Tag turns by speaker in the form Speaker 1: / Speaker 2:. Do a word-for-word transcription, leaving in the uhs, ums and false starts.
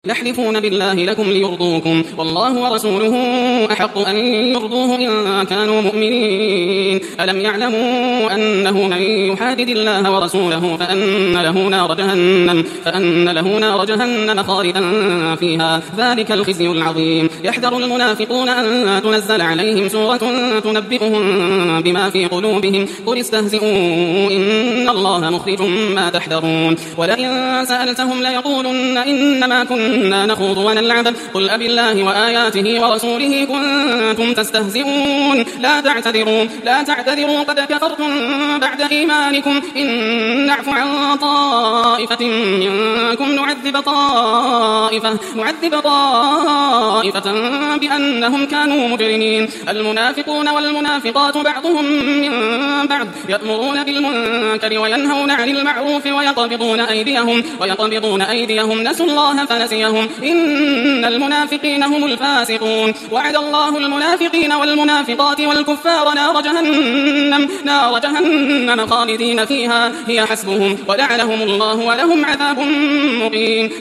Speaker 1: يحلفون بالله لكم ليرضوكم والله ورسوله أحق أن يرضوه إن كانوا مؤمنين. ألم يعلموا أنه من يحادد الله ورسوله فأن له نار جهنم, فأن له نار جهنم خالدا فيها ذلك الخزي العظيم. يحذر المنافقون أن تنزل عليهم سورة تنبئهم بما في قلوبهم قل استهزئوا إن الله مخرج ما تحذرون. ولئن سألتهم ليقولن إنما كنا نخوض ونلعب قل أب الله وآياته ورسوله كنتم تستهزئون لا تعتذروا لا تعتذروا قد كفرتم بعد إيمانكم إن نعف عن طائفة منكم نعذب طائفة نعذب طائفة بأنهم كانوا مجرمين. المنافقون والمنافقات بعضهم من بعض يأمرون بالمنكر وينهون عن المعروف ويقبضون أيديهم ويقبضون أيديهم نسوا الله فنسيهم إن المنافقين هم الفاسقون. وعد الله المنافقين والمنافقات والكفار نار جهنم نار جهنم خالدين فيها هي حسبهم ولعنهم الله ولهم عذاب مقيم.